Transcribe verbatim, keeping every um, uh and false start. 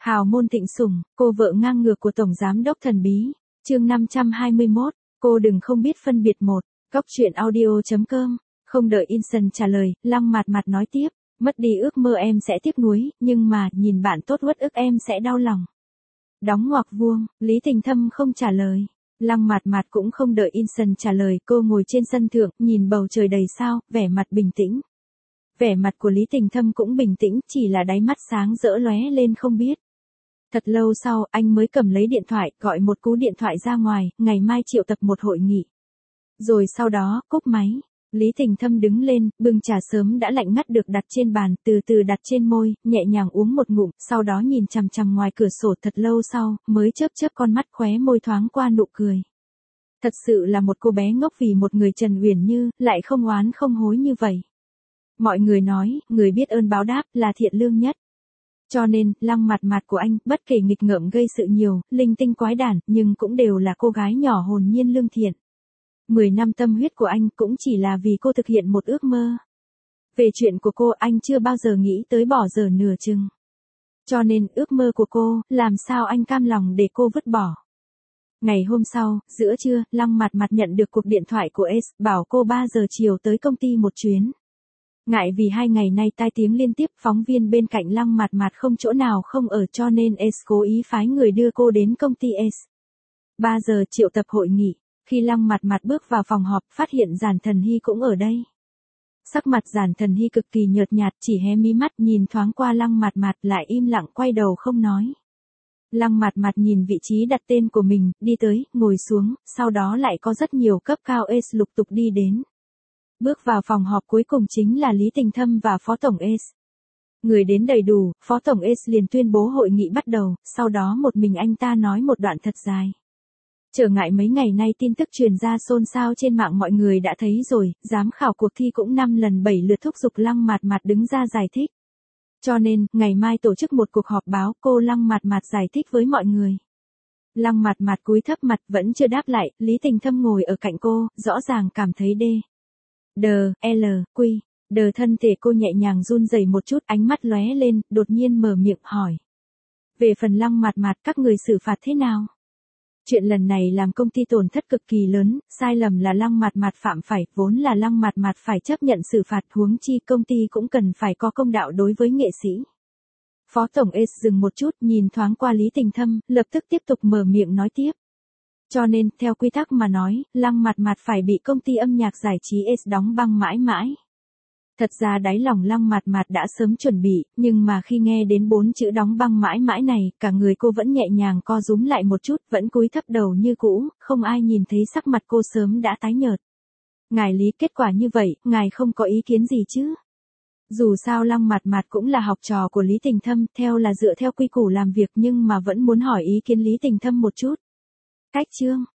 Hào môn thịnh sủng, cô vợ ngang ngược của Tổng Giám đốc thần bí. Chương năm trăm hai mươi mốt, cô đừng không biết phân biệt một. Góc truyện audio chấm com. Không đợi Inson trả lời, Lăng Mạt Mạt nói tiếp, mất đi ước mơ em sẽ tiếc nuối, nhưng mà, nhìn bạn tốt uất ức em sẽ đau lòng. Đóng ngoặc vuông, Lý Tình Thâm không trả lời. Lăng Mạt Mạt cũng không đợi Inson trả lời, cô ngồi trên sân thượng, nhìn bầu trời đầy sao, vẻ mặt bình tĩnh. Vẻ mặt của Lý Tình Thâm cũng bình tĩnh, chỉ là đáy mắt sáng rỡ lóe lên không biết. Thật lâu sau, anh mới cầm lấy điện thoại, gọi một cú điện thoại ra ngoài, ngày mai triệu tập một hội nghị. Rồi sau đó, cúp máy. Lý Tình Thâm đứng lên, bưng trà sớm đã lạnh ngắt được đặt trên bàn, từ từ đặt trên môi, nhẹ nhàng uống một ngụm, sau đó nhìn chằm chằm ngoài cửa sổ thật lâu sau, mới chớp chớp con mắt khóe môi thoáng qua nụ cười. Thật sự là một cô bé ngốc vì một người Trần Uyển Như, lại không oán không hối như vậy. Mọi người nói, người biết ơn báo đáp là thiện lương nhất. Cho nên, Lăng Mạt Mạt của anh, bất kể nghịch ngợm gây sự nhiều, linh tinh quái đản, nhưng cũng đều là cô gái nhỏ hồn nhiên lương thiện. Mười năm tâm huyết của anh cũng chỉ là vì cô thực hiện một ước mơ. Về chuyện của cô anh chưa bao giờ nghĩ tới bỏ dở nửa chừng. Cho nên, ước mơ của cô, làm sao anh cam lòng để cô vứt bỏ. Ngày hôm sau, giữa trưa, Lăng Mạt Mạt nhận được cuộc điện thoại của Ace, bảo cô ba giờ chiều tới công ty một chuyến. Ngại vì hai ngày nay tai tiếng liên tiếp, phóng viên bên cạnh Lăng Mạt Mạt không chỗ nào không ở, cho nên Ace cố ý phái người đưa cô đến công ty Ace. ba giờ triệu tập hội nghị, khi Lăng Mạt Mạt bước vào phòng họp, phát hiện Giản Thần Hy cũng ở đây. Sắc mặt Giản Thần Hy cực kỳ nhợt nhạt, chỉ hé mí mắt nhìn thoáng qua Lăng Mạt Mạt lại im lặng quay đầu không nói. Lăng Mạt Mạt nhìn vị trí đặt tên của mình, đi tới, ngồi xuống, sau đó lại có rất nhiều cấp cao Ace lục tục đi đến. Bước vào phòng họp cuối cùng chính là Lý Tình Thâm và Phó Tổng Ace. Người đến đầy đủ, Phó Tổng Ace liền tuyên bố hội nghị bắt đầu, sau đó một mình anh ta nói một đoạn thật dài. Trở ngại mấy ngày nay tin tức truyền ra xôn xao trên mạng mọi người đã thấy rồi, giám khảo cuộc thi cũng năm lần bảy lượt thúc giục Lăng Mạt Mạt đứng ra giải thích. Cho nên, ngày mai tổ chức một cuộc họp báo, cô Lăng Mạt Mạt giải thích với mọi người. Lăng Mạt Mạt cúi thấp mặt vẫn chưa đáp lại, Lý Tình Thâm ngồi ở cạnh cô, rõ ràng cảm thấy đê. Đờ, L, Quy, đờ thân thể cô nhẹ nhàng run rẩy một chút, ánh mắt lóe lên, đột nhiên mở miệng hỏi. Về phần Lăng Mạt Mạt các người xử phạt thế nào? Chuyện lần này làm công ty tổn thất cực kỳ lớn, sai lầm là Lăng Mạt Mạt phạm phải, vốn là Lăng Mạt Mạt phải chấp nhận xử phạt, huống chi công ty cũng cần phải có công đạo đối với nghệ sĩ. Phó Tổng Ace dừng một chút, nhìn thoáng qua Lý Tình Thâm, lập tức tiếp tục mở miệng nói tiếp. Cho nên, theo quy tắc mà nói, Lăng Mạt Mạt phải bị công ty âm nhạc giải trí Ace đóng băng mãi mãi. Thật ra đáy lòng Lăng Mạt Mạt đã sớm chuẩn bị, nhưng mà khi nghe đến bốn chữ đóng băng mãi mãi này, cả người cô vẫn nhẹ nhàng co rúm lại một chút, vẫn cúi thấp đầu như cũ, không ai nhìn thấy sắc mặt cô sớm đã tái nhợt. Ngài Lý, kết quả như vậy, ngài không có ý kiến gì chứ? Dù sao Lăng Mạt Mạt cũng là học trò của Lý Tình Thâm, theo là dựa theo quy củ làm việc nhưng mà vẫn muốn hỏi ý kiến Lý Tình Thâm một chút. Cách chương